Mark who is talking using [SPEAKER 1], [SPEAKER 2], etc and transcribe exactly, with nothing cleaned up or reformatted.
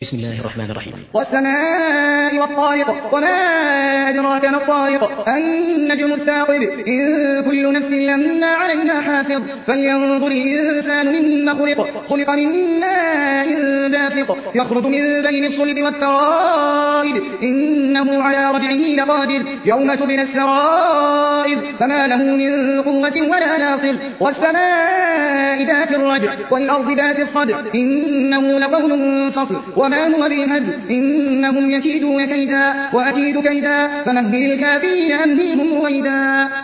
[SPEAKER 1] بسم الله الرحمن الرحيم.
[SPEAKER 2] والسماء والطارق وما أدراك ما الطارق النجم الثاقب إن كل نفس لما عليها حافظ فلينظر الإنسان مما خلق خلق من ماء دافق يخرج من بين الصلب والترائب إنه على رجعه لقادر يوم تبلى السرائر فما له من قوة ولا ناصر والسماء ذات الرجع والأرض ذات الصدع إنه لقول فصل وما هو بالهزل إنهم يكيدون كيدا وأكيد كيدا فمهل الكافرين أمهلهم رويدا.